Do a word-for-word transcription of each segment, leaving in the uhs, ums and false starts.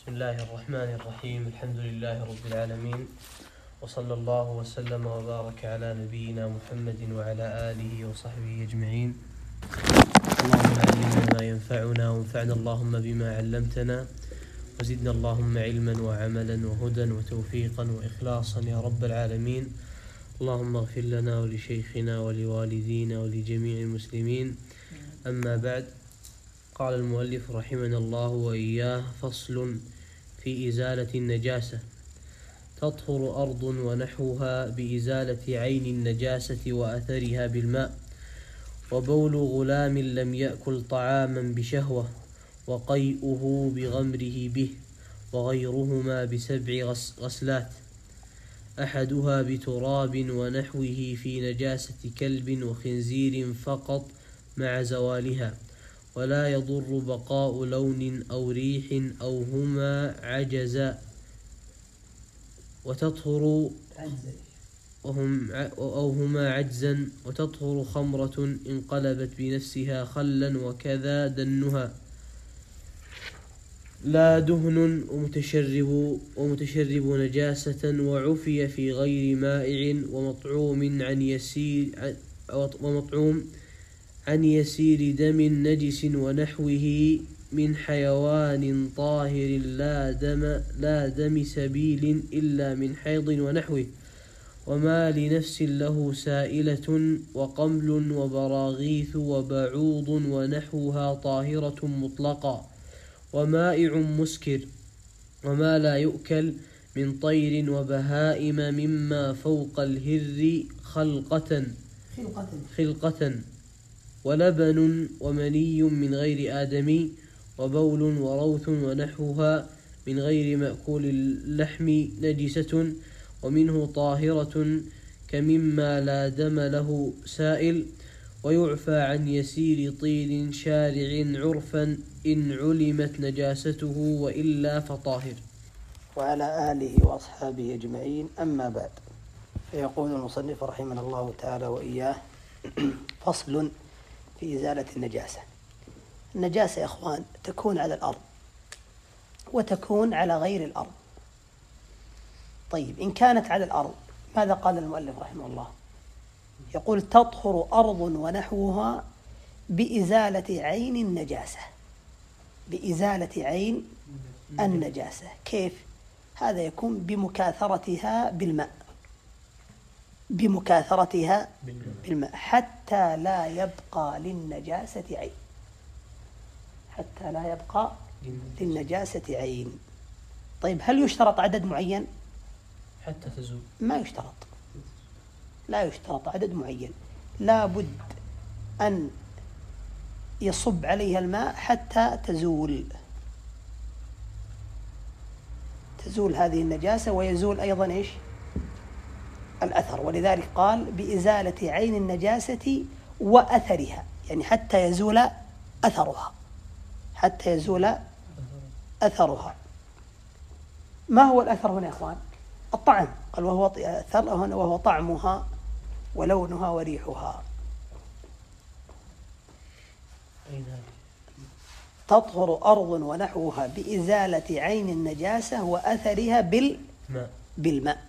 بسم الله الرحمن الرحيم. الحمد لله رب العالمين، وصلى الله وسلم وبارك على نبينا محمد وعلى آله وصحبه أجمعين. اللهم علمنا ما ينفعنا وانفعنا اللهم بما علمتنا، وزدنا اللهم علما وعملا وهدى وتوفيقا وإخلاصا يا رب العالمين. اللهم اغفر لنا ولشيخنا ولوالدينا ولجميع المسلمين. أما بعد، قال المؤلف رحمنا الله وإياه: فصل في إزالة النجاسة. تطهر أرض ونحوها بإزالة عين النجاسة وأثرها بالماء، وبول غلام لم يأكل طعاما بشهوة، وقيئه بغمره به، وغيرهما بسبع غسلات، أحدها بتراب ونحوه في نجاسة كلب وخنزير فقط مع زوالها، ولا يضر بقاء لون أو ريح أو هما عجزا. وتطهر وهم أو هما عجزا وتطهر خمرة انقلبت بنفسها خلا، وكذا دنها لا دهن ومتشرب ومتشرب نجاسة، وعفي في غير مائع ومطعوم عن يسير ومطعوم عن يسير دم نجس ونحوه من حيوان طاهر لا دم لا دم سبيل إلا من حيض ونحوه، وما لنفس له سائلة وقمل وبراغيث وبعوض ونحوها طاهرة مطلقا، ومائع مسكر، وما لا يؤكل من طير وبهائم مما فوق الهر خلقة خلقة ولبن ومني من غير آدمي، وبول وروث ونحوها من غير مأكول اللحم نجسة، ومنه طاهرة كمما لا دم له سائل، ويعفى عن يسير طين شارع عرفا إن علمت نجاسته، وإلا فطاهر. وعلى آله وأصحابه أجمعين. أما بعد، فيقول المصنف رحمه الله تعالى وإياه: فصل في إزالة النجاسة. النجاسة يا أخوان تكون على الأرض وتكون على غير الأرض. طيب، إن كانت على الأرض ماذا قال المؤلف رحمه الله؟ يقول: تطهر أرض ونحوها بإزالة عين النجاسة. بإزالة عين النجاسة كيف؟ هذا يكون بمكاثرتها بالماء بمكاثرتها بالماء حتى لا يبقى للنجاسة عين حتى لا يبقى للنجاسة عين. طيب، هل يشترط عدد معين؟ حتى تزول؟ ما يشترط، لا يشترط عدد معين، لا بد أن يصب عليها الماء حتى تزول تزول هذه النجاسة، ويزول أيضا إيش؟ الأثر. ولذلك قال: بإزالة عين النجاسة وأثرها، يعني حتى يزول أثرها حتى يزول أثرها. ما هو الأثر هنا يا إخوان؟ الطعم. قال: وهو أثر هنا وهو طعمها ولونها وريحها. تطهر أرض ونحوها بإزالة عين النجاسة وأثرها بالماء بالماء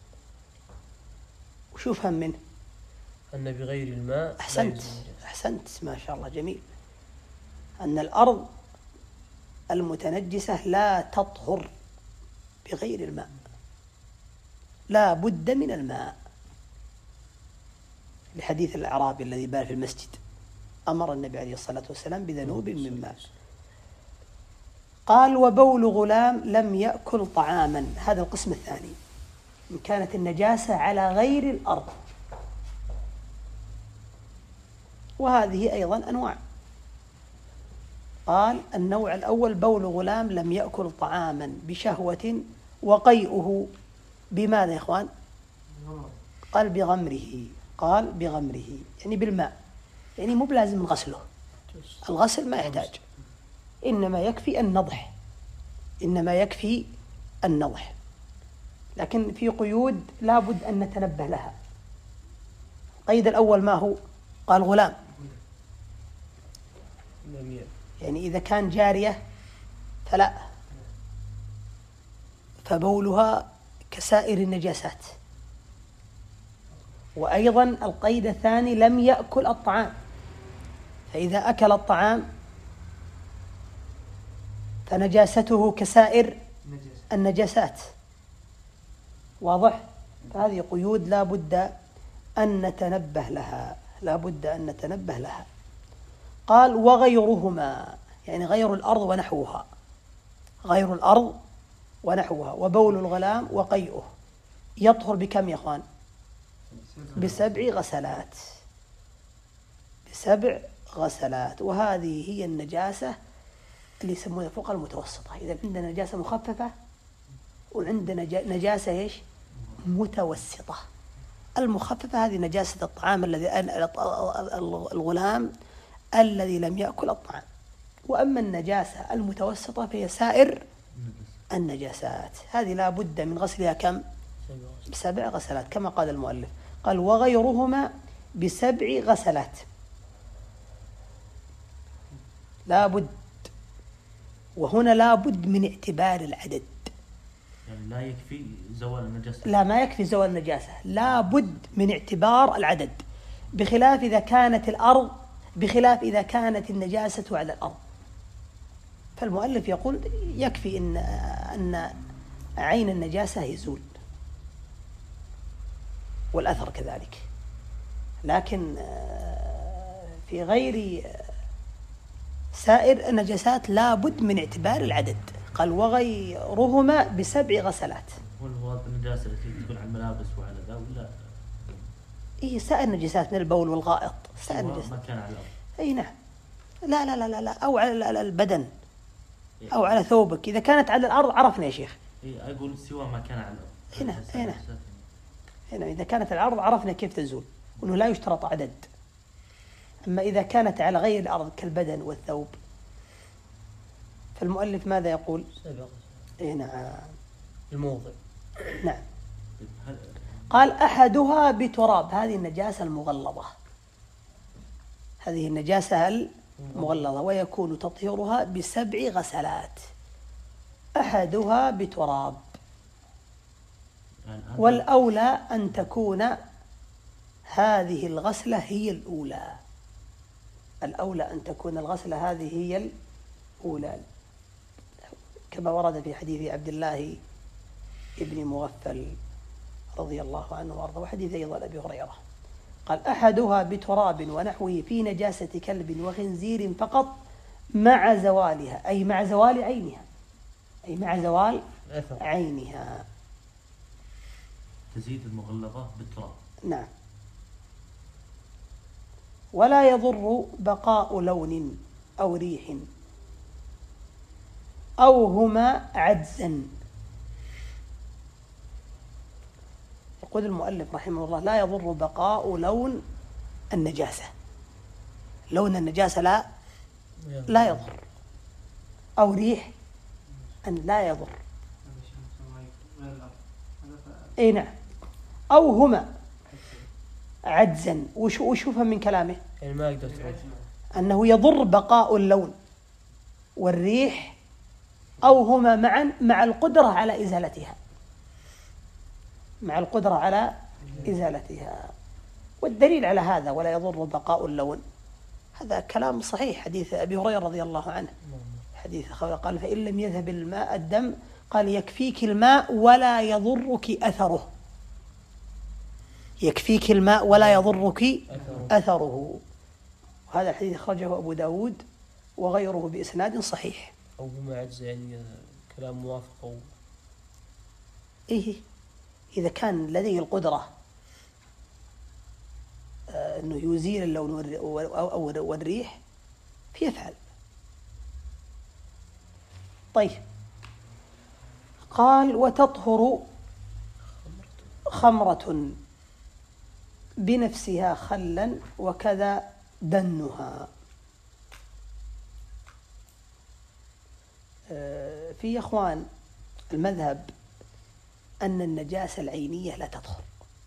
وشو فهم منه؟ أن بغير الماء. أحسنت أحسنت ما شاء الله، جميل. أن الأرض المتنجسة لا تطهر بغير الماء، لا بد من الماء، لحديث الأعرابي الذي بال في المسجد أمر النبي عليه الصلاة والسلام بذنوب من ماء. قال: وبول غلام لم يأكل طعاما. هذا القسم الثاني، إن كانت النجاسة على غير الأرض، وهذه أيضا أنواع. قال: النوع الأول: بول غلام لم يأكل طعاما بشهوة، وقيئه بماذا يا إخوان؟ قال: بغمره. قال: بغمره يعني بالماء، يعني مو بلازم غسله، الغسل ما يحتاج، إنما يكفي النضح إنما يكفي النضح لكن في قيود لا بد أن نتنبه لها. القيد الأول ما هو؟ قال: غلام، يعني إذا كان جارية فلا، فبولها كسائر النجاسات. وأيضا القيد الثاني لم يأكل الطعام، فإذا أكل الطعام فنجاسته كسائر النجاسات. واضح؟ فهذه قيود لا بد أن نتنبه لها، لا بد أن نتنبه لها. قال وغيرهما، يعني غير الأرض ونحوها، غير الأرض ونحوها. وبول الغلام وقيئه يطهر بكم يا أخوان؟ بسبع غسلات، بسبع غسلات. وهذه هي النجاسة اللي يسمونها فوق المتوسطة. إذا عندنا نجاسة مخففة وعندنا نجاسة إيش؟ متوسطة. المخففة هذه نجاسة الطعام الذي الغلام الذي لم يأكل الطعام. وأما النجاسة المتوسطة فهي سائر النجاسات، هذه لا بد من غسلها كم؟ بسبع غسلات كما قال المؤلف. قال وغيرهما بسبع غسلات، لا بد. وهنا لا بد من اعتبار العدد، يعني لا يكفي زوال النجاسة، لا ما يكفي زوال النجاسة، لا بد من اعتبار العدد، بخلاف إذا كانت الأرض، بخلاف إذا كانت النجاسة على الأرض. فالمؤلف يقول يكفي إن أن عين النجاسة يزول والأثر كذلك، لكن في غير سائر النجاسات لا بد من اعتبار العدد. قال وغيرهما بسبع غسلات. والهو النجاسة التي تكون على الملابس وعلى ذا ولا إيه سائر النجاسات من البول والغائط، سائر النجاسات ما كان على الأرض. أي نعم، لا لا لا لا أو على البدن أو على ثوبك. إذا كانت على الأرض عرفنا يا شيخ. إيه أقول سوى ما كان على الأرض. هنا هنا هنا إذا كانت على الأرض عرفنا كيف تزول، وأنه لا يشترط عدد. أما إذا كانت على غير الأرض كالبدن والثوب فالمؤلف ماذا يقول؟ إيه نعم الموضع. نعم. قال أحدها بتراب، هذه النجاسة المغلظة، هذه النجاسة المغلظة، ويكون تطهيرها بسبع غسلات. أحدها بتراب، والأولى أن تكون هذه الغسلة هي الأولى، الأولى أن تكون الغسلة هذه هي الأولى، كما ورد في حديث عبد الله ابن مغفل رضي الله عنه وارضاه، وحديث أيضا أبي هريرة. قال أحدها بتراب ونحوه في نجاسة كلب وخنزير فقط مع زوالها، أي مع زوال عينها، أي مع زوال عينها. تزيد المغلظة بالتراب. نعم. ولا يضر بقاء لون أو ريح أو هما عجزا. يقول المؤلف رحمه الله لا يضر بقاء لون النجاسة، لون النجاسة لا لا يضر، أو ريح أن لا يضر. أي نعم. أو هما عجزا. وش فهم من كلامه؟ يعني ما أقدر أنه يضر بقاء اللون والريح أو هما معا مع القدرة على إزالتها، مع القدرة على إزالتها. والدليل على هذا ولا يضر بقاء اللون هذا كلام صحيح، حديث أبي هريرة رضي الله عنه، حديث قال فإن لم يذهب الماء الدم قال يكفيك الماء ولا يضرك أثره، يكفيك الماء ولا يضرك أثره. وهذا الحديث أخرجه أبو داود وغيره بإسناد صحيح. أو هما عجز يعني كلام موافق أو إيه إذا كان لديه القدرة أنه يزيل اللون والريح فيفعل. طيب. قال وتطهر خمرة بنفسها خلا وكذا دنها. في إخوان المذهب أن النجاسة العينية لا تطهر،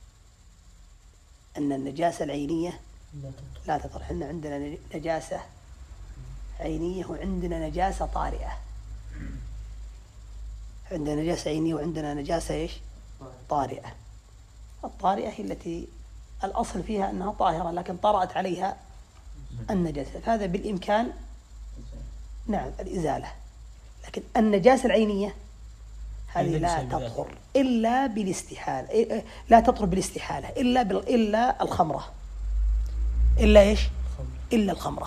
أن النجاسة العينية لا تطهر. إحنا عندنا نجاسة عينية وعندنا نجاسة طارئة. عندنا نجاسة عينية وعندنا نجاسة إيش؟ طارئة. الطارئة هي التي الأصل فيها أنها طاهرة لكن طرأت عليها النجاسة، فهذا بالإمكان نعم الإزالة. لكن النجاسة العينية هذه لا تطهر إلا بالاستحالة، لا تطهر بالاستحالة إلا بال... إلا الخمرة، إلا إيش؟ إلا الخمرة،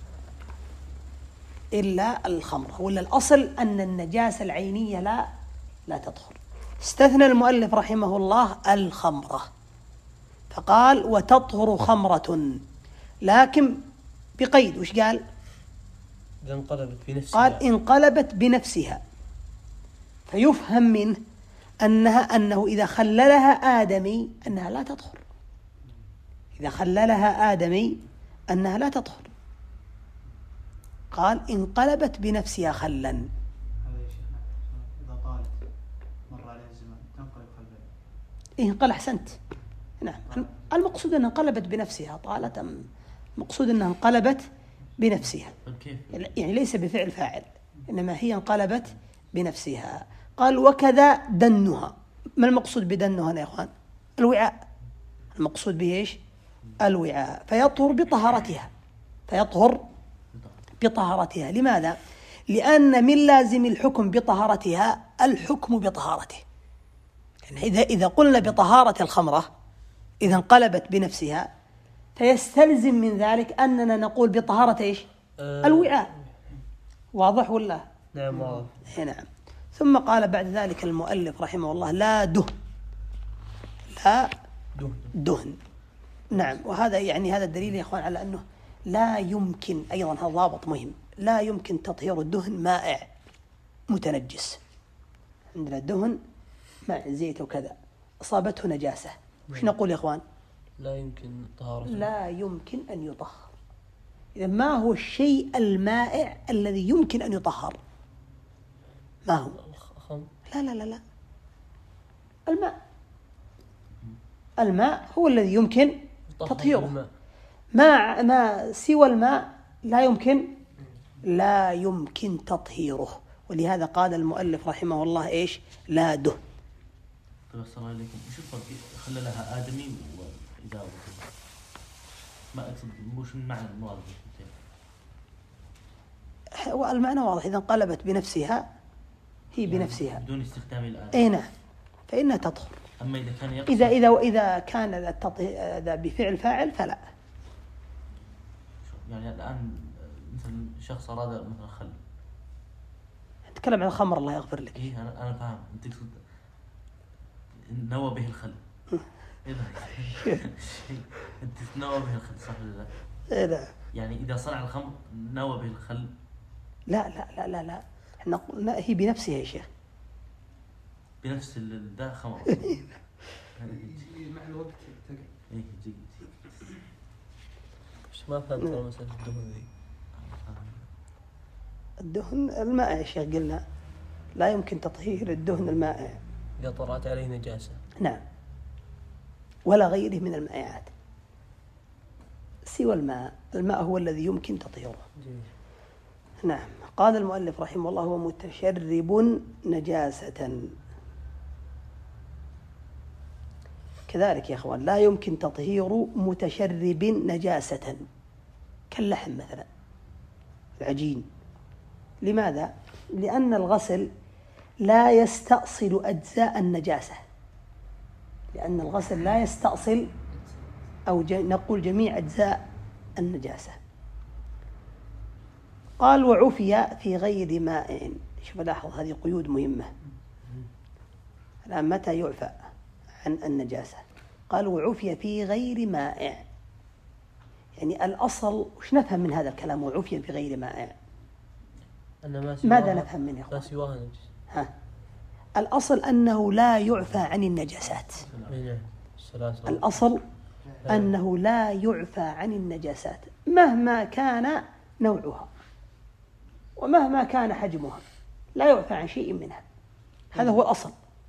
إلا الخمرة. ولا الأصل أن النجاسة العينية لا لا تطهر. استثنى المؤلف رحمه الله الخمرة فقال وتطهر خمرة، لكن بقيد. وش قال؟ إذا انقلبت بنفسها. قال انقلبت بنفسها، فيفهم منه أنها أنه إذا خللها آدمي أنها لا تطهر، إذا خللها آدمي أنها لا تطهر. قال انقلبت بنفسها خلا. هذا يا شيخنا إذا طالت مر عليها الزمان تنقلب خلفها. إيه انقلب، أحسنت. نعم المقصود أنها انقلبت بنفسها، طالت المقصود أنها انقلبت بنفسها، يعني ليس بفعل فاعل إنما هي انقلبت بنفسها. قال وكذا دنها. ما المقصود بدنها يا إخوان؟ الوعاء، المقصود به إيش؟ الوعاء. فيطهر بطهارتها، فيطهر بطهارتها. لماذا؟ لأن من لازم الحكم بطهارتها الحكم بطهارته. يعني إذا إذا قلنا بطهارة الخمرة إذا انقلبت بنفسها فيستلزم من ذلك أننا نقول بطهارة إيش؟ أه الوعاء. واضح ولا؟ نعم واضح. نعم. ثم قال بعد ذلك المؤلف رحمه الله لا دهن، لا دهن. دهن. نعم. وهذا يعني هذا الدليل يا إخوان على أنه لا يمكن، أيضا هذا ضابط مهم، لا يمكن تطهير الدهن مائع متنجس. عندنا الدهن مع زيت وكذا أصابته نجاسة، وش نقول يا إخوان؟ لا يمكن طهارته، لا يمكن أن يطهر. إذا ما هو الشيء المائع الذي يمكن أن يطهر؟ ما هو؟ الخمر. لا لا لا لا الماء. الماء هو الذي يمكن تطهيره. ما ما سوى الماء لا يمكن لا يمكن تطهيره. ولهذا قال المؤلف رحمه الله إيش؟ لا دهن. طيب السلام عليكم. وش الفرق خللها آدمي وإذا ما أقصد مش من معنى المراد؟ والمعنى واضح، إذا انقلبت بنفسها هي بنفسها بدون استخدام الآلة. أي نعم فإنها تطهر. أما إذا كان يقصد إذا إذا إذا كان هذا بفعل فاعل فلا. يعني الآن مثل شخص أراد مثلا خل، نتكلم عن الخمر الله يغفر لك. إيه أنا أنا فاهم. أنت تقصد نوى به الخل. إذا أنت نوى به الخل صح ولا لا؟ لا. يعني إذا صنع الخمر نوى به الخل. لا لا لا لا لا. احنا قلنا هي بنفسها يا شيخ. بنفس ذا خمر. مع الوقت تقل. إيه جيد. بس ما فهمت مسألة الدهن ذي. الدهن المائع يا شيخ قلنا لا يمكن تطهير الدهن المائع إذا طرأت عليه نجاسة. نعم، ولا غيره من المائعات سوى الماء. الماء هو الذي يمكن تطهيره. جميل. نعم. قال المؤلف رحمه الله هو متشرب نجاسة. كذلك يا أخوان لا يمكن تطهير متشرب نجاسة كاللحم مثلا، العجين. لماذا؟ لأن الغسل لا يستأصل أجزاء النجاسة، لأن الغسل لا يستأصل أو نقول جميع أجزاء النجاسة. قال وعفي في غير ماء. شوف لاحظ هذه قيود مهمة. الآن متى يعفى عن النجاسة؟ قال وعفي في غير مائع. يعني الأصل وش نفهم من هذا الكلام وعفي في غير مائع؟ أن ماذا نفهم منه يا ما أخوان؟ سواها نجس. ها، الأصل أنه لا يعفى عن النجاسات. الأصل أنه لا يعفى عن النجاسات مهما كان نوعها ومهما كان حجمها، لا يعفى عن شيء منها. هذا هو الأصل،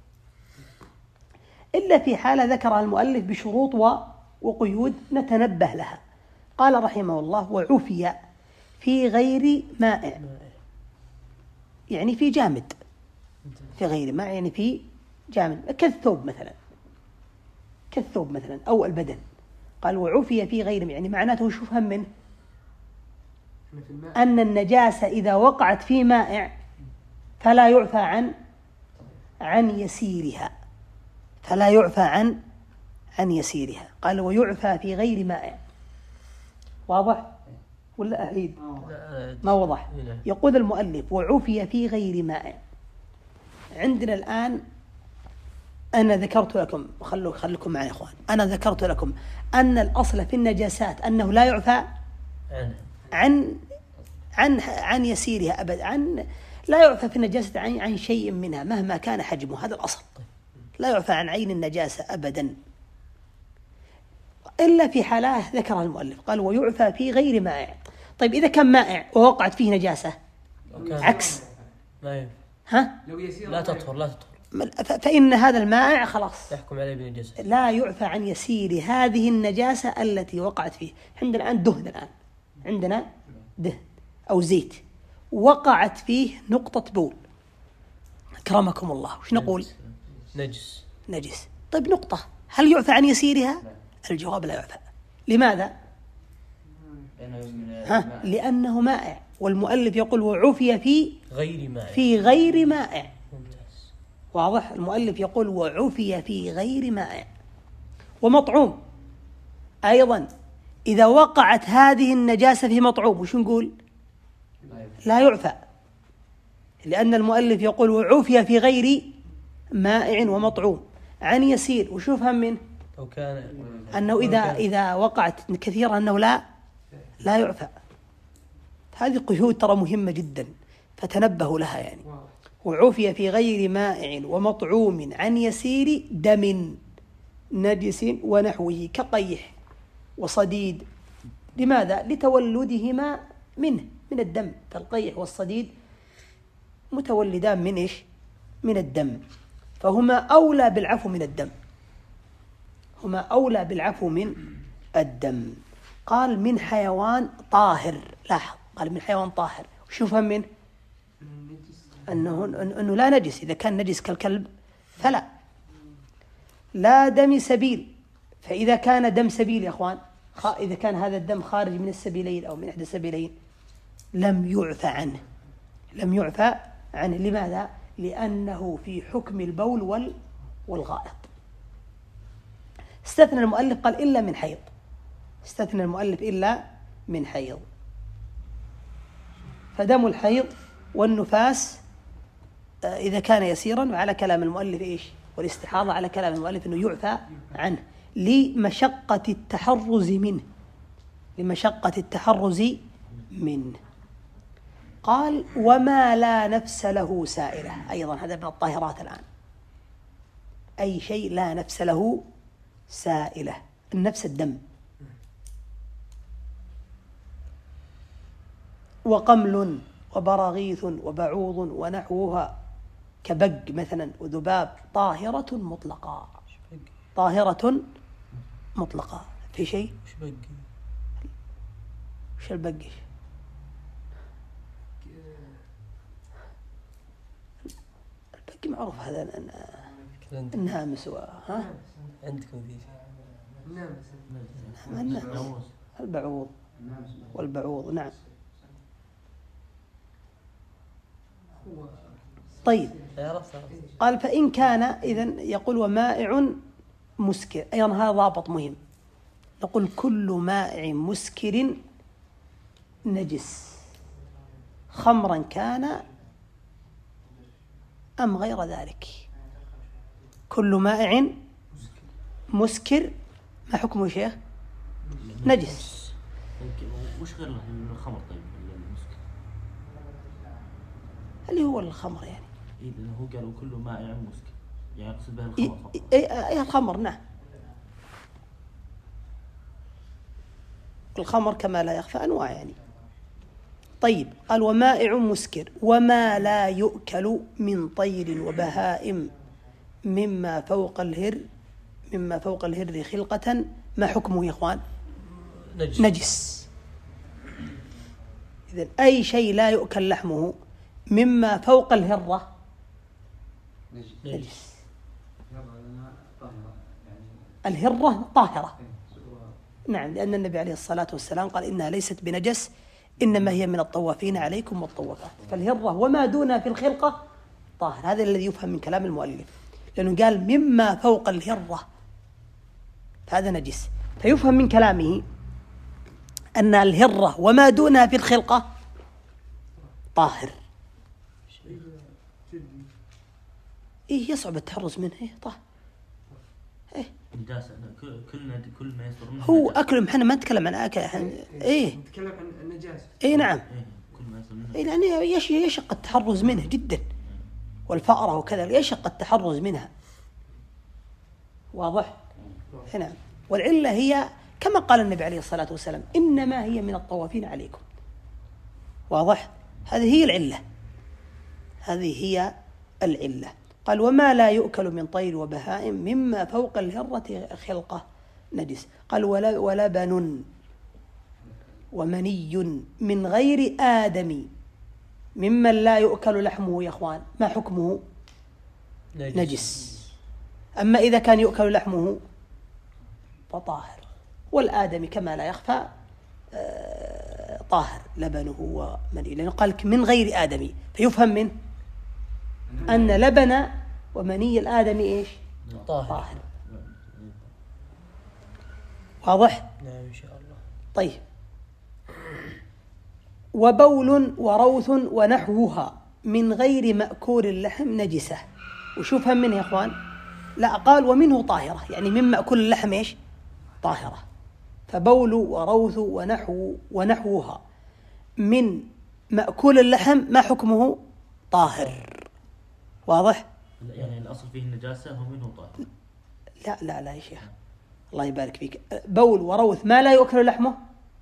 إلا في حالة ذكرها المؤلف بشروط وقيود نتنبه لها. قال رحمه الله وعفي في غير مائع، يعني في جامد في غير ماء يعني في جامد، كالثوب مثلا، كالثوب مثلا أو البدن. قال وعفي في غير ماء، يعني معناته وش يفهم منه؟ أن النجاسة إذا وقعت في مائع فلا يعفى عن عن يسيرها، فلا يعفى عن عن يسيرها. قال ويعفى في غير مائع. واضح ولا أعيد؟ ما وضح. يقول المؤلف وعفي في غير مائع. عندنا الآن أنا ذكرت لكم، خلوا خلكم معي يا إخوان، أنا ذكرت لكم أن الأصل في النجاسات أنه لا يعفى عن عن عن يسيرها أبدا، عن لا يعفى في النجاسة عن عن شيء منها مهما كان حجمه، هذا الأصل. لا يعفى عن عين النجاسة أبدا إلا في حالة ذكرها المؤلف، قال ويعفى في غير مائع. طيب إذا كان مائع ووقعت فيه نجاسة عكس ما ها لا تطهر لا تطهر فإن هذا المائع خلاص يحكم عليه بالنجاسة، لا يعفى عن يسير هذه النجاسة التي وقعت فيه. عندنا الآن دهن، الآن عندنا دهن أو زيت وقعت فيه نقطة بول، أكرمكم الله، وش نقول؟ نجس. نجس. طيب نقطة، هل يعفى عن يسيرها؟ الجواب لا يعفى. لماذا؟ ها؟ لأنه مائع، والمؤلف يقول وعفي في غير مائع في غير مائع. واضح؟ المؤلف يقول وعفي في غير مائع. ومطعوم أيضا إذا وقعت هذه النجاسة في مطعوم وش نقول؟ لا يعفى، لأن المؤلف يقول وعفي في غير مائع ومطعوم عن يسير. وش يفهم منه؟ أو كان أنه إذا إذا وقعت كثيرا أنه لا لا يعفى. هذه قيود ترى مهمة جدا فتنبهوا لها. يعني وعفي في غير مائع ومطعوم عن يسير دم نجس ونحوه كقيح وصديد. لماذا؟ لتولدهما منه من الدم، فالقيح والصديد متولدان من إيش؟ من الدم، فهما أولى بالعفو من الدم، هما أولى بالعفو من الدم. قال من حيوان طاهر، لاحظ قال من حيوان طاهر، وش يفهم منه؟ أنه, أنه لا نجس. إذا كان نجس كالكلب فلا. لا دم سبيل، فإذا كان دم سبيل يا أخوان، إذا كان هذا الدم خارج من السبيلين أو من إحدى السبيلين لم يعفى عنه، لم يعفى عنه. لماذا؟ لأنه في حكم البول وال والغائط. استثنى المؤلف قال إلا من حيض، استثنى المؤلف إلا من حيض. فدم الحيض والنفاس إذا كان يسيرا، وعلى كلام المؤلف إيش؟ والاستحاضة على كلام المؤلف أنه يعفى عنه لمشقة التحرز منه، لمشقة التحرز منه. قال وما لا نفس له سائلة، أيضا هذا من الطاهرات الآن، أي شيء لا نفس له سائلة. النفس الدم. وقمل وبراغيث وبعوض ونحوها كبق مثلا وذباب طاهرة مطلقة، طاهرة مطلقة. في شيء؟ وش بقي؟ وش البقي؟ البقي معروف هذا النامس. ها عندكم ذي النامس البعوض والبعوض. نعم. طيب قال فإن كان إذن يقول ومائع مسكر، أيضا هذا ضابط مهم. نقول كل مائع مسكر نجس، خمرا كان أم غير ذلك. كل مائع مسكر ما حكمه شيخ؟ نجس. وش غير الخمر؟ طيب المسكر اللي هو الخمر يعني. إيه هو قالوا كل مائع مسكر، يعني يقصد به الخمر فقط. إيه إيه الخمر. نعم الخمر كما لا يخفى أنواع يعني. طيب قال ومائع مسكر وما لا يؤكل من طير وبهائم مما فوق الهر، مما فوق الهر خلقة، ما حكمه يا إخوان؟ نجس, نجس. إذن أي شيء لا يؤكل لحمه مما فوق الهرة نجس. الهرة طاهرة، نعم، لأن النبي عليه الصلاة والسلام قال إنها ليست بنجس إنما هي من الطوافين عليكم والطوافات. فالهرة وما دونها في الخلقة طاهر، هذا الذي يفهم من كلام المؤلف، لأنه قال مما فوق الهرة هذا نجس، فيفهم من كلامه أن الهرة وما دونها في الخلقة طاهر. إيه يصعب التحرز منه، إيه طاهر. إيه نجاسة، كل كل ما يصدر منه هو أكلهم، إحنا ما نتكلم عن أكل، إيه نتكلم عن النجاسة. إيه نعم، إيه كل ما يصدر منه، إيه يعني يش يشق التحرز منه جدا، والفأرة وكذا يشق التحرز منها، واضح؟ نعم. والعلة هي كما قال النبي عليه الصلاة والسلام إنما هي من الطوافين عليكم، واضح؟ هذه هي العلة، هذه هي العلة. قال وما لا يؤكل من طير وبهائم مما فوق الهرة خلقة نجس. قال ولا ولبن ومني من غير آدم ممن لا يؤكل لحمه يا أخوان، ما حكمه؟ نجس. نجس. أما إذا كان يؤكل لحمه فطاهر، والآدم كما لا يخفى طاهر لبنه ومني، لأنه قال من غير آدم، فيفهم منه أن لبن ومني الآدم إيش؟ طاهر. طاهر. واضح؟ نعم إن شاء الله. طيب. وبول وروث ونحوها من غير مأكول اللحم نجسة. وشوفها منه يا أخوان؟ لا، قال ومنه طاهرة، يعني من مأكول اللحم إيش؟ طاهرة. فبول وروث ونحو ونحوها من مأكول اللحم ما حكمه؟ طاهر. واضح؟ يعني الأصل فيه النجاسة هو منه طاهر. لا لا لا يا شيخ، الله يبارك فيك. بول وروث ما لا يؤكل لحمه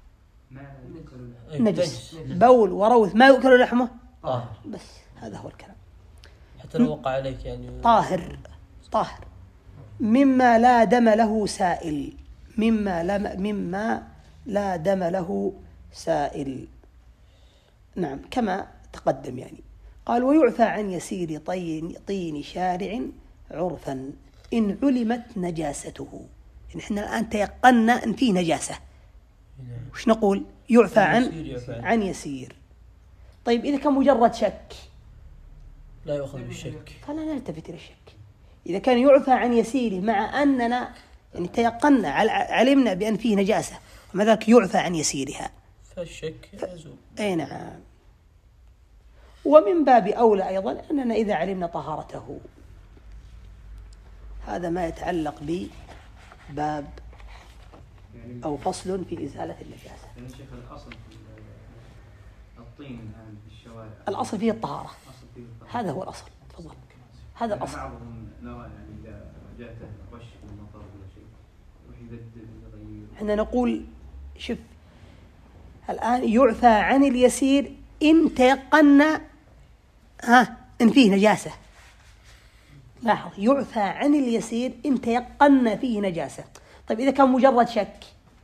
نجس، بول وروث ما يؤكل لحمه طاهر، بس هذا هو الكلام. حتى لو وقع عليك يعني طاهر طاهر. مما لا دم له سائل، مما لا مما لا دم له سائل، نعم كما تقدم يعني. قال ويعفى عن يسير طين طين شارع عرفا إن علمت نجاسته. يعني احنا الآن تيقنا أن فيه نجاسة، وش نقول؟ يعفى عن عن يسير. طيب إذا كان مجرد شك لا يؤخذ بالشك، فلا نلتفت إلى الشك. إذا كان يعفى عن يسيره مع أننا يعني تيقنا علمنا بأن فيه نجاسة ومع ذلك يعفى عن يسيرها، فالشك يزول. أي نعم. ومن باب أولى أيضا أننا إذا علمنا طهارته. هذا ما يتعلق بباب أو فصل في إزالة النجاسة. يعني شيخ الأصل في الطين الآن في الشوارع الأصل فيه الطهارة، أصل فيه الطهارة. هذا هو الأصل. تفضل. هذا الأصل. بعضهم نرى يعني إذا جاءته رش من المطر ولا شيء يروح يبدل ويغير. احنا نقول شوف الآن يعفى عن اليسير إن تيقنا ها إن فيه نجاسة. لاحظ، يعفى عن اليسير إن تيقنا فيه نجاسة. طيب إذا كان مجرد شك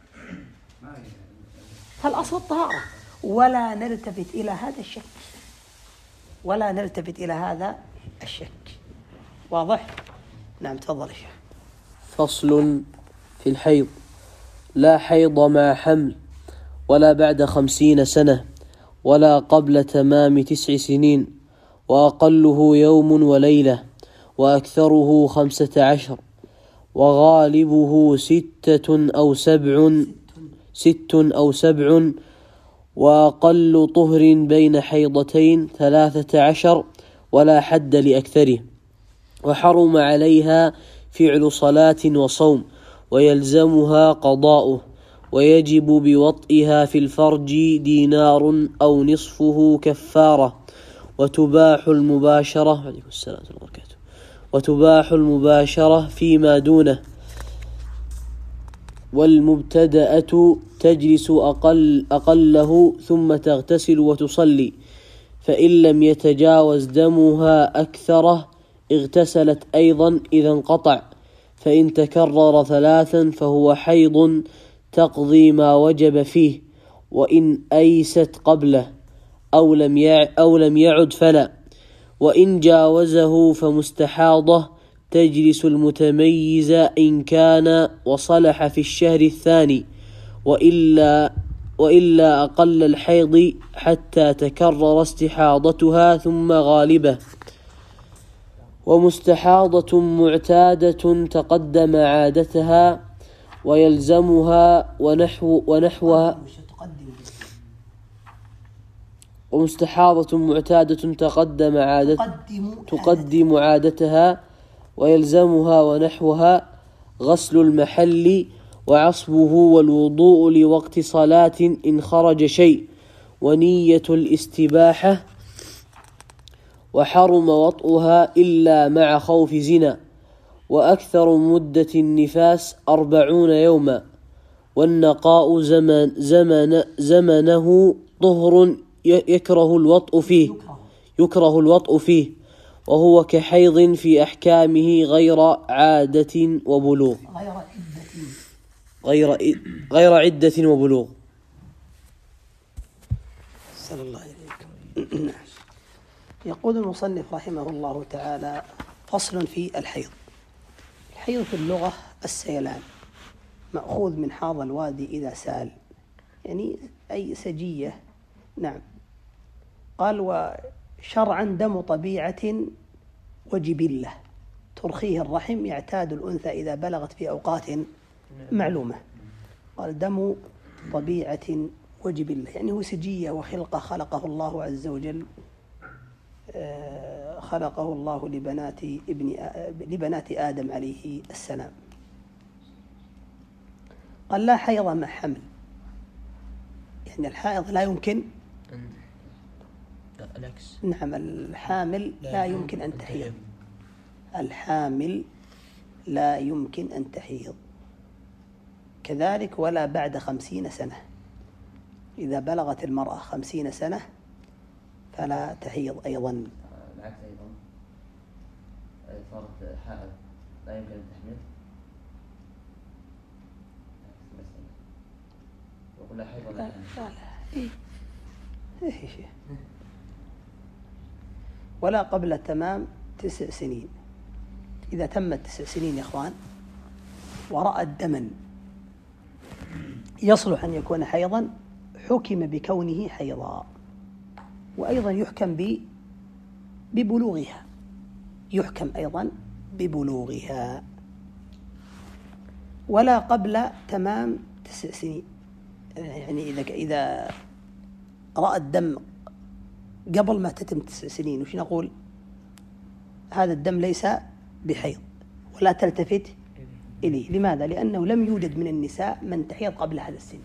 فالأصل الطهارة، ولا نلتفت إلى هذا الشك، ولا نلتفت إلى هذا الشك. واضح؟ نعم تفضل يا شيخ. فصل في الحيض. لا حيض مع حمل ولا بعد خمسين سنة ولا قبل تمام تسع سنين، وأقله يوم وليلة وأكثره خمسة عشر، وغالبه ستة أو سبع ست أو سبع، وأقل طهر بين حيضتين ثلاثة عشر، ولا حد لأكثره. وحرم عليها فعل صلاة وصوم، ويلزمها قضاؤه، ويجب بوطئها في الفرج دينار أو نصفه كفارة. وتباح المباشرة عليكم السلام ورحمة الله وبركاته وتباح المباشرة فيما دونه. والمبتدأة تجلس أقل أقله ثم تغتسل وتصلي، فإن لم يتجاوز دمها أكثره اغتسلت أيضا إذا انقطع، فإن تكرر ثلاثا فهو حيض تقضي ما وجب فيه، وإن أيست قبله أو لم أو لم يعد فلا. وإن جاوزه فمستحاضة تجلس المتميزة إن كان وصلح في الشهر الثاني، وإلا وإلا أقل الحيض حتى تكرر استحاضتها ثم غالبة. ومستحاضة معتادة تقدم عادتها ويلزمها ونحو ونحوها ومستحاضة معتادة تقدم عادت تقدم عادتها ويلزمها ونحوها غسل المحل وعصبه والوضوء لوقت صلاة إن خرج شيء ونية الاستباحة، وحرم وطئها إلا مع خوف زنا. وأكثر مدة النفاس أربعون يوما. والنقاء زمن زمن زمنه طهر يكره الوطء فيه يكره الوطء فيه وهو كحيض في أحكامه غير عادة وبلوغ غير غير عدة وبلوغ. صلى الله عليكم. يقول المصنف رحمه الله تعالى: فصل في الحيض. الحيض في اللغة السيلان، مأخوذ من حاض الوادي إذا سال، يعني أي سجية. نعم. قال: وشرعا دم طبيعة وجبلة ترخيه الرحم يعتاد الأنثى إذا بلغت في أوقات معلومة. قال: دم طبيعة وجبلة، يعني هو سجية وخلقة خلقه الله عز وجل، خلقه الله لبنات ابن لبنات آدم عليه السلام. قال: لا حيض مع حمل، يعني الحائض لا يمكن. نعم، الحامل لا يمكن أن تحيض. الحامل لا يمكن أن تحيض. كذلك ولا بعد خمسين سنة، إذا بلغت المرأة خمسين سنة فلا تحيض أيضا. العكس أيضا، صارت حائض لا يمكن أن تحمل. ولا حيض ولا لا لا إيه إيه شيء. ولا قبل تمام تسع سنين. إذا تمت تسع سنين يا إخوان ورأت دما يصلح أن يكون حيضا، حكم بكونه حيضا. وأيضا يحكم ب ببلوغها يحكم أيضا ببلوغها. ولا قبل تمام تسع سنين، يعني إذا إذا رأت دم قبل ما تتم تسع سنين، وش نقول؟ هذا الدم ليس بحيض ولا تلتفت إليه. لماذا؟ لأنه لم يوجد من النساء من تحيض قبل هذا السن.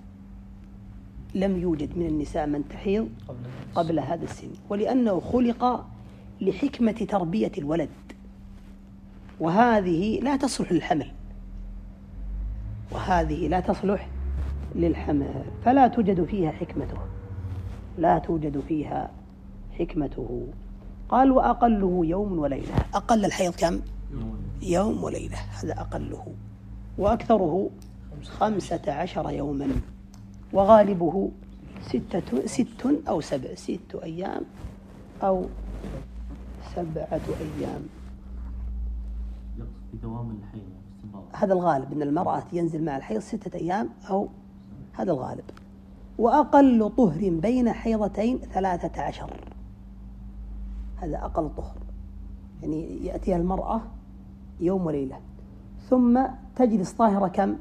لم يوجد من النساء من تحيض قبل هذا السن، ولأنه خلق لحكمة تربية الولد، وهذه لا تصلح للحمل وهذه لا تصلح للحمل فلا توجد فيها حكمته لا توجد فيها حكمته. قال: وأقله يوم وليلة. أقل الحيض كم؟ يوم وليلة، هذا أقله. وأكثره خمسة عشر يوما، وغالبه ستة ست أو سبع ست أيام أو سبعة أيام. بدوام الحيض هذا الغالب، أن المرأة ينزل مع الحيض ستة أيام أو هذا الغالب. وأقل طهر بين حيضتين ثلاثة عشر، هذا أقل طهر، يعني يأتيها المرأة يوم وليلة ثم تجلس طاهرة كم؟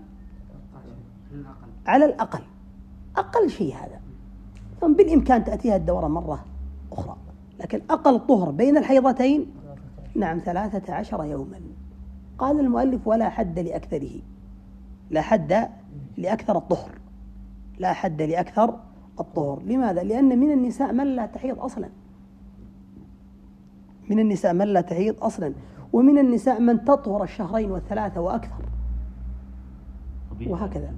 على الأقل أقل شيء هذا، ثم بالإمكان تأتيها الدورة مرة أخرى، لكن أقل طهر بين الحيضتين نعم ثلاثة عشر يوما. قال المؤلف: ولا حد لأكثره، لا حد لأكثر الطهر لا حد لأكثر الطهر. لماذا؟ لأن من النساء من لا تحيض أصلا من النساء من لا تحيض أصلا ومن النساء من تطهر الشهرين والثلاثة وأكثر، وهكذا.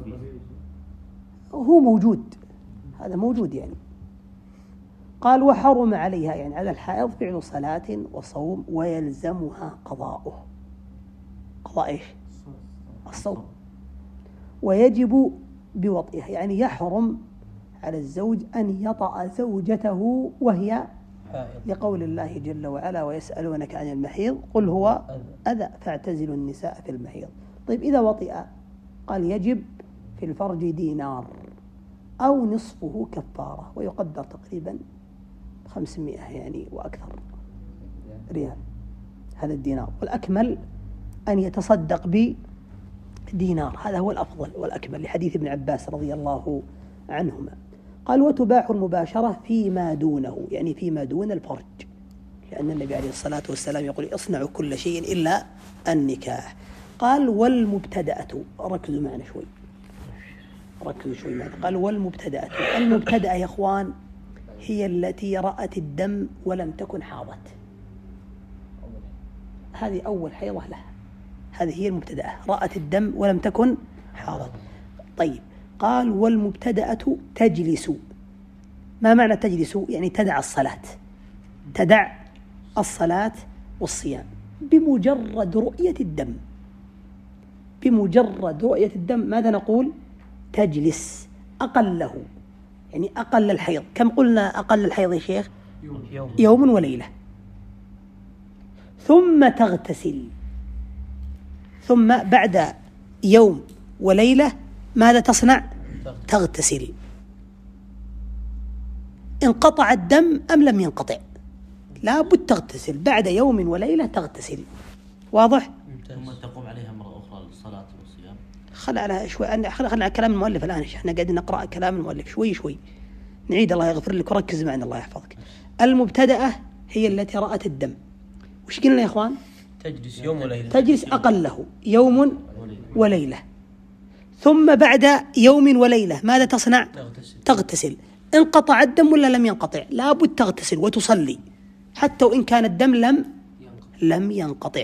هو موجود، هذا موجود يعني. قال: وحرم عليها، يعني على الحائض، فعل صلاة وصوم ويلزمها قضاؤه. قضاء إيش؟ الصوم. ويجب بوطئها، يعني يحرم على الزوج أن يطأ زوجته وهي لقول الله جل وعلا ويسألونك عن المحيض قل هو أذى فاعتزلوا النساء في المحيض. طيب إذا وطئ قال يجب في الفرج دينار أو نصفه كفارة، ويقدر تقريبا خمسمائة يعني وأكثر ريال هذا الدينار، والأكمل أن يتصدق بدينار، هذا هو الأفضل والأكمل لحديث ابن عباس رضي الله عنهما. قال وتباح المباشرة فيما دونه، يعني فيما دون الفرج، لأن النبي عليه الصلاة والسلام يقول اصنعوا كل شيء إلا النكاح. قال والمبتدأة، ركزوا معنا شوي ركزوا شوي معنا. قال والمبتدأة، المبتدأة يا إخوان هي التي رأت الدم ولم تكن حاضت، هذه أول حيضة لها، هذه هي المبتدأة، رأت الدم ولم تكن حاضت. طيب قال والمبتدأة تجلس. ما معنى تجلس؟ يعني تدع الصلاة، تدع الصلاة والصيام بمجرد رؤية الدم، بمجرد رؤية الدم ماذا نقول؟ تجلس. أقله يعني أقل الحيض، كم قلنا أقل الحيض يا شيخ؟ يوم, يوم وليلة. ثم تغتسل، ثم بعد يوم وليلة ماذا تصنع؟ تغتسل. انقطع الدم أم لم ينقطع؟ لا بد تغتسل، بعد يوم وليلة تغتسل. واضح؟ ثم تقوم عليها مرة أخرى للصلاة والصيام. خل على شوي، خل خلنا على كلام المؤلف الآن، احنا قاعدين نقرأ كلام المؤلف شوي شوي، نعيد الله يغفر لك وركز معنا الله يحفظك. المبتدأة هي التي رأت الدم، وش قلنا يا إخوان؟ تجلس يوم وليلة، تجلس أقله يوم وليلة. ثم بعد يوم وليلة ماذا تصنع؟ تغتسل. تغتسل. انقطع الدم ولا لم ينقطع؟ لابد تغتسل وتصلي حتى وإن كان الدم لم لم ينقطع.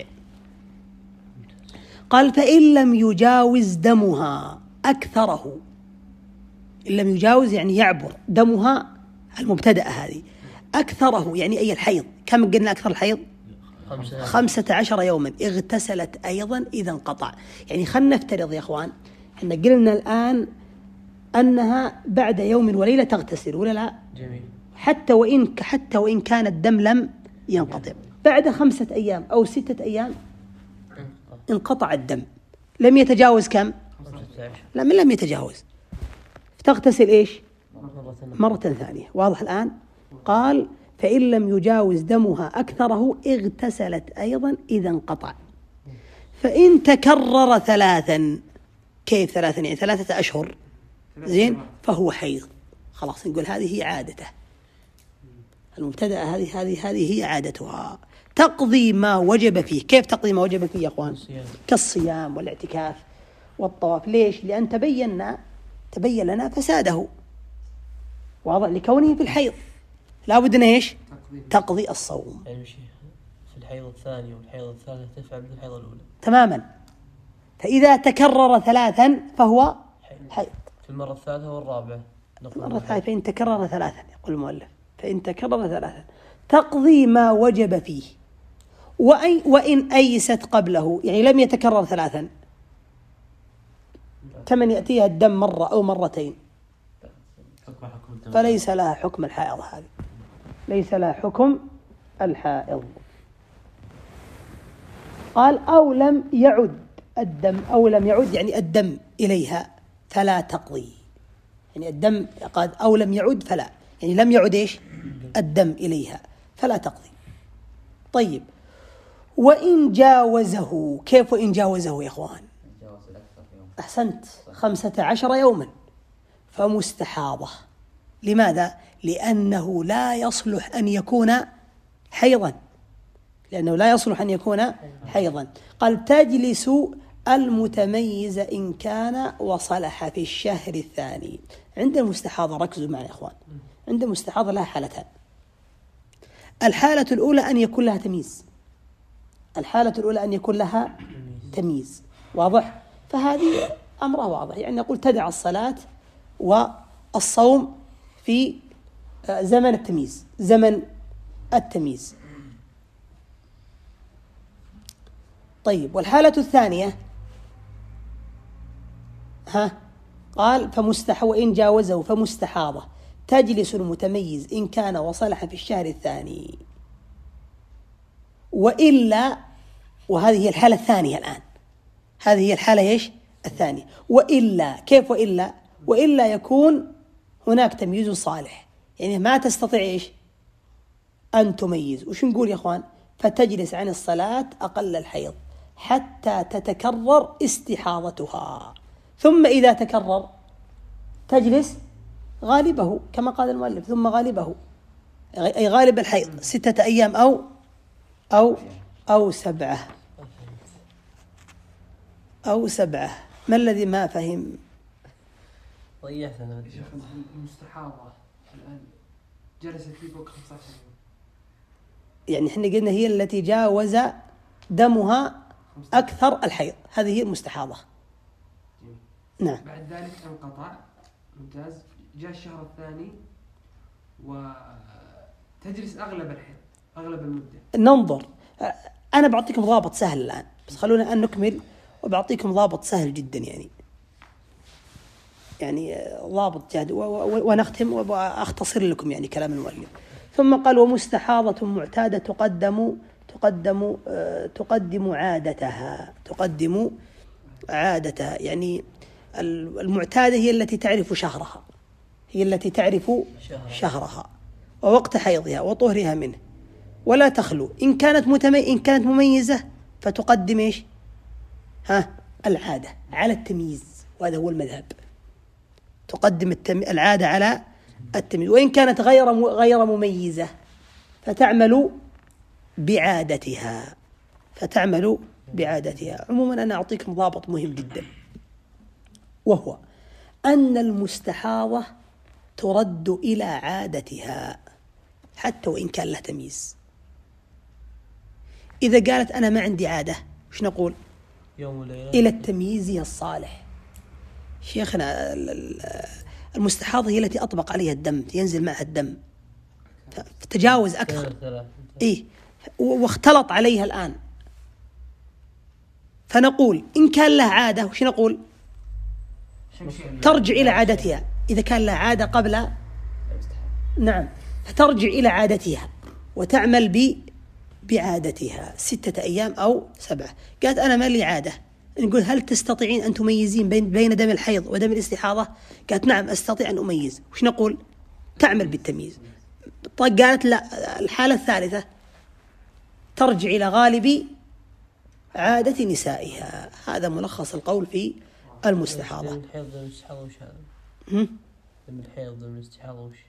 قال فإن لم يجاوز دمها أكثره، إن لم يجاوز يعني يعبر دمها المبتدأة هذه أكثره، يعني أي الحيض، كم قلنا أكثر الحيض؟ خمسة, خمسة عشر يوما، اغتسلت أيضا إذا انقطع. يعني خلنا نفترض يا إخوان، احنا قلنا الآن أنها بعد يوم وليلة تغتسل ولا لا؟ جميل. حتى وإن حتى وإن كان الدم لم ينقطع، بعد خمسة أيام أو ستة أيام انقطع الدم، لم يتجاوز كم؟ لا من لم يتجاوز، تغتسل إيش؟ مرة ثانية. واضح الآن؟ قال فإن لم يجاوز دمها أكثره اغتسلت أيضا إذا انقطع. فإن تكرر ثلاثا، كيف ثلاثا؟ يعني ثلاثة أشهر زين، فهو حيض، خلاص نقول هذه هي عادته المبتدأة، هذه هذه هذه هي عادتها، تقضي ما وجب فيه. كيف تقضي ما وجب فيه يا أخوان؟ كالصيام والاعتكاف والطواف. ليش؟ لأن تبيننا تبين لنا فساده، واضح، لكونه في الحيض لا بد ايش؟ تقضي الصوم. يعني في الحيض الثاني والحيض الثالث تفعل مثل الحيض الأولى تماما. فإذا تكرر ثلاثا فهو حيض. في المرة الثالثة والرابعة المرة الثالثة فإن تكرر ثلاثا، يقول المؤلف فإن تكرر ثلاثا تقضي ما وجب فيه، وأي وإن أيست قبله، يعني لم يتكرر ثلاثا، كمن يأتيها الدم مرة أو مرتين فليس لها حكم الحائض، هذه ليس لها حكم الحائض. قال أو لم يعد الدم، أو لم يعد يعني الدم إليها فلا تقضي، يعني الدم قد أو لم يعد فلا، يعني لم يعد إيش؟ الدم إليها فلا تقضي. طيب وإن جاوزه، كيف وإن جاوزه يا إخوان؟ أحسنت، خمسة عشر يوما فمستحاضة. لماذا؟ لأنه لا يصلح أن يكون حيضا، لأنه لا يصلح أن يكون حيضا. قال تجلس المتميز إن كان وصلح في الشهر الثاني. عند المستحاضة ركزوا معنا يا إخوان، عند المستحاضة لها حالتان. الحالة الأولى أن يكون لها تمييز، الحالة الأولى أن يكون لها تمييز، واضح؟ فهذه أمرها واضح، يعني نقول تدع الصلاة والصوم في زمن التمييز، زمن التمييز. طيب والحالة الثانية ها قال فمستح وإن جاوزه فمستحاضة تجلس المتميز إن كان وصلح في الشهر الثاني، وإلا، وهذه هي الحالة الثانية الآن، هذه هي الحالة إيش؟ الثانية. وإلا، كيف وإلا؟ وإلا يكون هناك تمييز صالح، يعني ما تستطيع إيش؟ أن تميز. وش نقول يا أخوان؟ فتجلس عن الصلاة أقل الحيض حتى تتكرر استحاضتها، ثم إذا تكرر تجلس غالبه كما قال المؤلف، ثم غالبه أي غالب الحيض ستة أيام أو أو أو سبعة أو سبعة. ما الذي ما فهم؟ ضيعت أنا. المستحاضة الآن جلست في فوق خمسة عشر يوم، يعني إحنا قلنا هي التي جاوز دمها أكثر الحيض، هذه هي المستحاضة. نعم. بعد ذلك انقطع، ممتاز، جاء الشهر الثاني وتجلس أغلب الحيض، أغلب المدة. ننظر، أنا بعطيكم ضابط سهل الآن، بس خلونا أن نكمل وبعطيكم ضابط سهل جدا، يعني يعني ضابط جاد، ونختم وأختصر لكم يعني كلام المؤلف. ثم قال: ومستحاضة معتادة تقدم تقدم تقدم عادتها تقدم عادتها يعني المعتادة هي التي تعرف شهرها، هي التي تعرف شهرها ووقت حيضها وطهرها منه، ولا تخلو. إن كانت متمي... إن كانت مميزة فتقدم إيش؟ ها العادة على التمييز، وهذا هو المذهب، تقدم التم... العادة على التمييز. وإن كانت غير م... غير مميزة فتعمل بعادتها فتعمل بعادتها. عموما أنا أعطيكم ضابط مهم جدا، وهو أن المستحاضة ترد إلى عادتها حتى وإن كان لها تمييز. إذا قالت أنا ما عندي عادة، وش نقول؟ يوم وليلة إلى التمييز الصالح. شيخنا المستحاضة هي التي أطبق عليها الدم، ينزل معها الدم فتجاوز أكثر، إيه، واختلط عليها الآن، فنقول إن كان لها عادة وش نقول؟ ترجع إلى عادتها. إذا كان لها عادة قبل، نعم، فترجع إلى عادتها وتعمل ب بعادتها ستة أيام أو سبعة. قالت أنا ما لي عادة، نقول هل تستطيعين أن تميزين بين بين دم الحيض ودم الاستحاضة؟ قالت نعم أستطيع أن أميز. وش نقول؟ تعمل بالتمييز. قالت لا، الحالة الثالثة ترجع إلى غالب عادة نسائها. هذا ملخص القول في المستحاضة. دم الحيض دم الاستحاضة وش هذا؟ دم الحيض دم الاستحاضة وش؟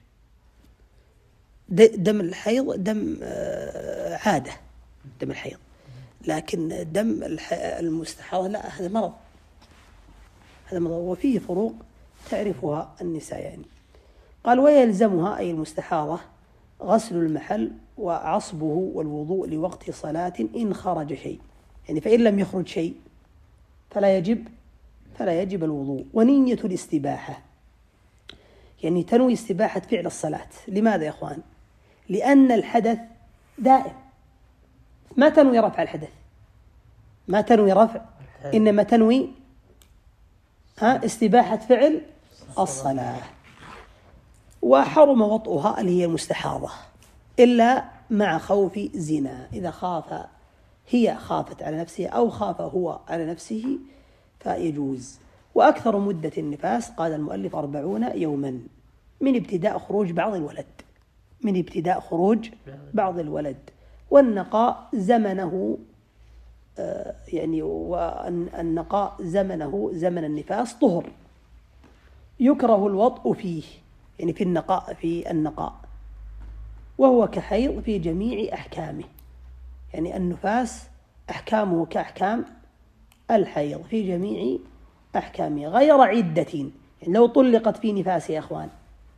دم الحيض دم عادة، دم الحيض، لكن دم المستحاضة لا، هذا مرض، هذا مرض، وفيه فروق تعرفها النساء يعني. قال: ويلزمها أي المستحاضة غسل المحل وعصبه والوضوء لوقت صلاة إن خرج شيء، يعني فإن لم يخرج شيء فلا يجب فلا يجب الوضوء. ونية الاستباحة، يعني تنوي استباحة فعل الصلاة. لماذا يا أخوان؟ لأن الحدث دائم، ما تنوي رفع الحدث، ما تنوي رفع، إنما تنوي ها استباحة فعل الصلاة. وحرم وطئها اللي هي المستحاضة إلا مع خوف زنا، إذا خاف هي خافت على نفسها أو خاف هو على نفسه فيجوز. وأكثر مدة النفاس قال المؤلف أربعون يوما من ابتداء خروج بعض الولد من ابتداء خروج بعض الولد والنقاء زمنه آه يعني والنقاء زمنه زمن النفاس طهر. يكره الوطء فيه، يعني في النقاء في النقاء وهو كحيض في جميع أحكامه، يعني النفاس أحكامه كأحكام الحيض في جميع أحكامه غير عدة. يعني لو طلقت في نفاس يا أخوان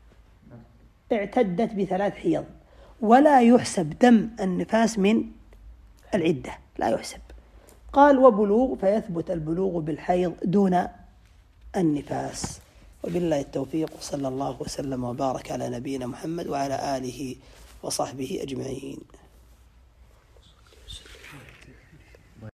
اعتدت بثلاث حيض ولا يحسب دم النفاس من العدة، لا يحسب. قال: وبلوغ فيثبت البلوغ بالحيض دون النفاس. وبالله التوفيق، صلى الله وسلم وبارك على نبينا محمد وعلى آله وصحبه أجمعين.